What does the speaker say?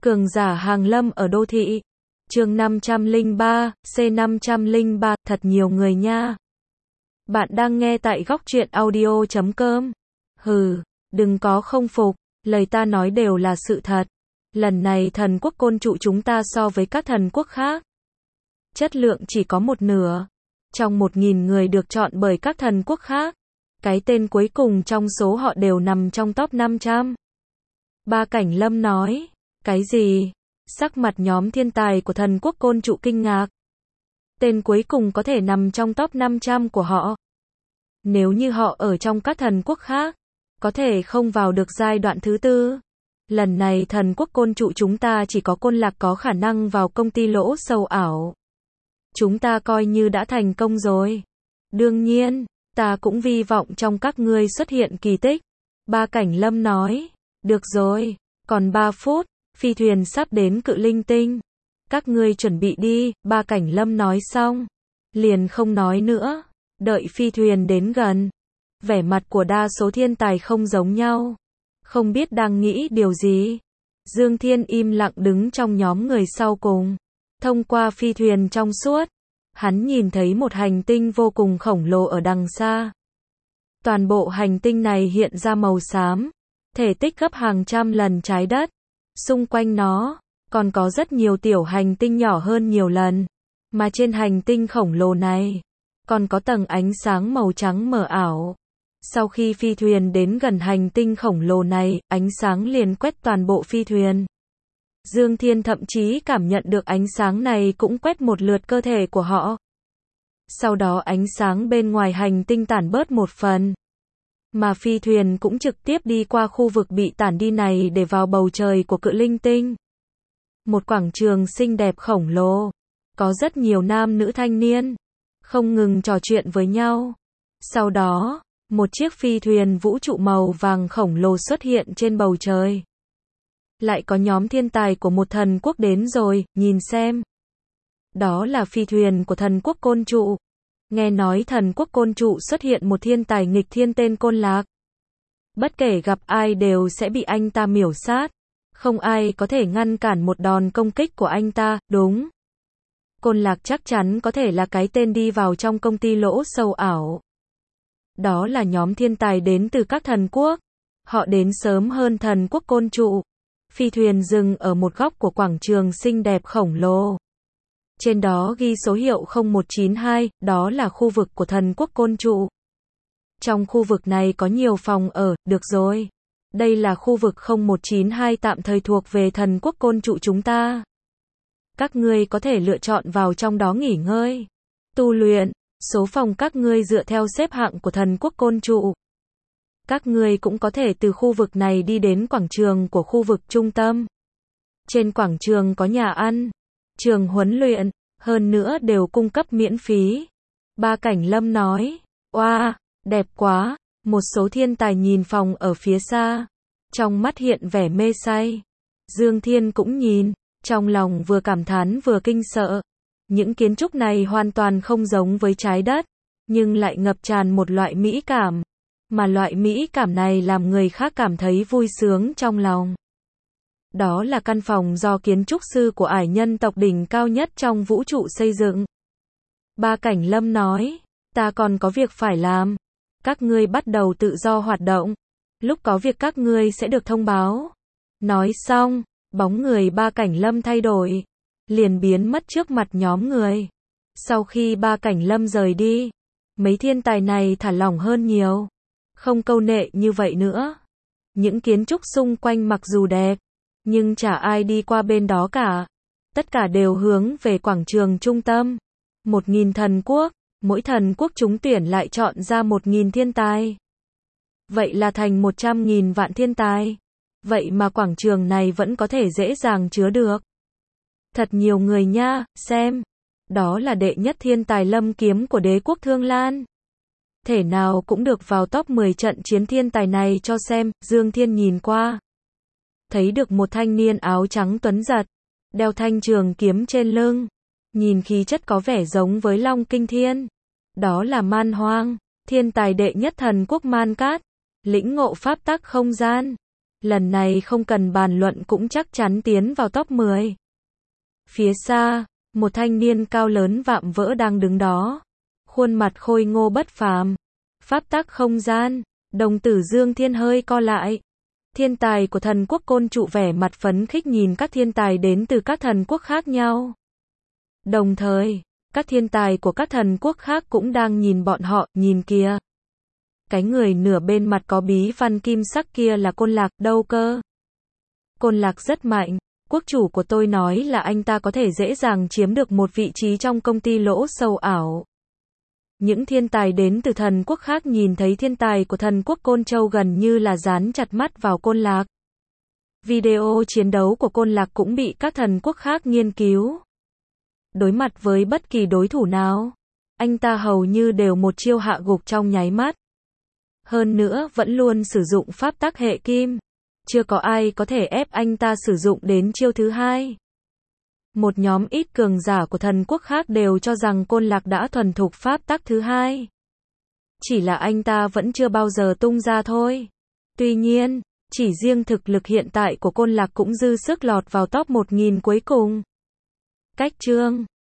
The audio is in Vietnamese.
Cường giả hàng lâm ở đô thị. Chương 503, C503, thật nhiều người nha. Bạn đang nghe tại góc truyện audio.com. Hừ, đừng có không phục, lời ta nói đều là sự thật. Lần này thần quốc côn trụ chúng ta so với các thần quốc khác, chất lượng chỉ có một nửa. Trong 1.000 người được chọn bởi các thần quốc khác, cái tên cuối cùng trong số họ đều nằm trong top 500. Ba Cảnh Lâm nói. Cái gì? Sắc mặt nhóm thiên tài của thần quốc côn trụ kinh ngạc. Tên cuối cùng có thể nằm trong top 500 của họ. Nếu như họ ở trong các thần quốc khác, có thể không vào được giai đoạn thứ tư. Lần này thần quốc côn trụ chúng ta chỉ có Côn Lạc có khả năng vào công ty lỗ sâu ảo. Chúng ta coi như đã thành công rồi. Đương nhiên, ta cũng hy vọng trong các ngươi xuất hiện kỳ tích. Ba Cảnh Lâm nói. Được rồi, còn 3 phút, phi thuyền sắp đến Cự Linh Tinh. Các ngươi chuẩn bị đi, Ba Cảnh Lâm nói xong, liền không nói nữa, đợi phi thuyền đến gần. Vẻ mặt của đa số thiên tài không giống nhau, không biết đang nghĩ điều gì. Dương Thiên im lặng đứng trong nhóm người sau cùng. Thông qua phi thuyền trong suốt, hắn nhìn thấy một hành tinh vô cùng khổng lồ ở đằng xa. Toàn bộ hành tinh này hiện ra màu xám, thể tích gấp hàng trăm lần trái đất. Xung quanh nó, còn có rất nhiều tiểu hành tinh nhỏ hơn nhiều lần. Mà trên hành tinh khổng lồ này, còn có tầng ánh sáng màu trắng mờ ảo. Sau khi phi thuyền đến gần hành tinh khổng lồ này, ánh sáng liền quét toàn bộ phi thuyền. Dương Thiên thậm chí cảm nhận được ánh sáng này cũng quét một lượt cơ thể của họ. Sau đó ánh sáng bên ngoài hành tinh tản bớt một phần. Mà phi thuyền cũng trực tiếp đi qua khu vực bị tản đi này để vào bầu trời của Cự Linh Tinh. Một quảng trường xinh đẹp khổng lồ. Có rất nhiều nam nữ thanh niên, không ngừng trò chuyện với nhau. Sau đó, một chiếc phi thuyền vũ trụ màu vàng khổng lồ xuất hiện trên bầu trời. Lại có nhóm thiên tài của một thần quốc đến rồi, nhìn xem. Đó là phi thuyền của thần quốc côn trụ. Nghe nói thần quốc côn trụ xuất hiện một thiên tài nghịch thiên tên Côn Lạc. Bất kể gặp ai đều sẽ bị anh ta miểu sát. Không ai có thể ngăn cản một đòn công kích của anh ta, đúng. Côn Lạc chắc chắn có thể là cái tên đi vào trong công ty lỗ sâu ảo. Đó là nhóm thiên tài đến từ các thần quốc. Họ đến sớm hơn thần quốc côn trụ. Phi thuyền dừng ở một góc của quảng trường xinh đẹp khổng lồ. Trên đó ghi số hiệu 0192, đó là khu vực của thần quốc côn trụ. Trong khu vực này có nhiều phòng ở, được rồi. Đây là khu vực 0192 tạm thời thuộc về thần quốc côn trụ chúng ta. Các ngươi có thể lựa chọn vào trong đó nghỉ ngơi, tu luyện. Số phòng các ngươi dựa theo xếp hạng của thần quốc côn trụ. Các ngươi cũng có thể từ khu vực này đi đến quảng trường của khu vực trung tâm. Trên quảng trường có nhà ăn, trường huấn luyện, hơn nữa đều cung cấp miễn phí. Ba Cảnh Lâm nói. Oa, đẹp quá. Một số thiên tài nhìn phòng ở phía xa, trong mắt hiện vẻ mê say. Dương Thiên cũng nhìn, trong lòng vừa cảm thán vừa kinh sợ. Những kiến trúc này hoàn toàn không giống với trái đất, nhưng lại ngập tràn một loại mỹ cảm. Mà loại mỹ cảm này làm người khác cảm thấy vui sướng trong lòng. Đó là căn phòng do kiến trúc sư của ải nhân tộc đỉnh cao nhất trong vũ trụ xây dựng. Ba Cảnh Lâm nói. Ta còn có việc phải làm. Các ngươi bắt đầu tự do hoạt động. Lúc có việc các ngươi sẽ được thông báo. Nói xong, bóng người Ba Cảnh Lâm thay đổi, liền biến mất trước mặt nhóm người. Sau khi Ba Cảnh Lâm rời đi, mấy thiên tài này thả lỏng hơn nhiều. Không câu nệ như vậy nữa. Những kiến trúc xung quanh mặc dù đẹp, nhưng chả ai đi qua bên đó cả. Tất cả đều hướng về quảng trường trung tâm. 1.000 thần quốc, mỗi thần quốc chúng tuyển lại chọn ra 1.000 thiên tài. Vậy là thành 100.000 vạn thiên tài. Vậy mà quảng trường này vẫn có thể dễ dàng chứa được. Thật nhiều người nha, xem. Đó là đệ nhất thiên tài lâm kiếm của đế quốc Thương Lan. Thể nào cũng được vào top 10 trận chiến thiên tài này cho xem. Dương Thiên nhìn qua, thấy được một thanh niên áo trắng tuấn giật, đeo thanh trường kiếm trên lưng. Nhìn khí chất có vẻ giống với Long Kinh Thiên. Đó là Man Hoang, thiên tài đệ nhất thần quốc Man Cát. Lĩnh ngộ pháp tắc không gian, Lần này không cần bàn luận cũng chắc chắn tiến vào top 10. Phía xa, một thanh niên cao lớn vạm vỡ đang đứng đó. Khuôn mặt khôi ngô bất phàm. Pháp tắc không gian, đồng tử Dương Thiên hơi co lại. Thiên tài của thần quốc Côn Trụ vẻ mặt phấn khích nhìn các thiên tài đến từ các thần quốc khác nhau. Đồng thời, các thiên tài của các thần quốc khác cũng đang nhìn bọn họ, nhìn kìa. Cái người nửa bên mặt có bí văn kim sắc kia là Côn Lạc đâu cơ? Côn Lạc rất mạnh, quốc chủ của tôi nói là anh ta có thể dễ dàng chiếm được một vị trí trong công ty lỗ sâu ảo. Những thiên tài đến từ thần quốc khác nhìn thấy thiên tài của thần quốc Côn Châu gần như là dán chặt mắt vào Côn Lạc. Video chiến đấu của Côn Lạc cũng bị các thần quốc khác nghiên cứu. Đối mặt với bất kỳ đối thủ nào, anh ta hầu như đều một chiêu hạ gục trong nháy mắt. Hơn nữa vẫn luôn sử dụng pháp tắc hệ kim. Chưa có ai có thể ép anh ta sử dụng đến chiêu thứ hai. Một nhóm ít cường giả của thần quốc khác đều cho rằng Côn Lạc đã thuần thục pháp tắc thứ hai. Chỉ là anh ta vẫn chưa bao giờ tung ra thôi. Tuy nhiên, chỉ riêng thực lực hiện tại của Côn Lạc cũng dư sức lọt vào top 1000 cuối cùng. Cách chương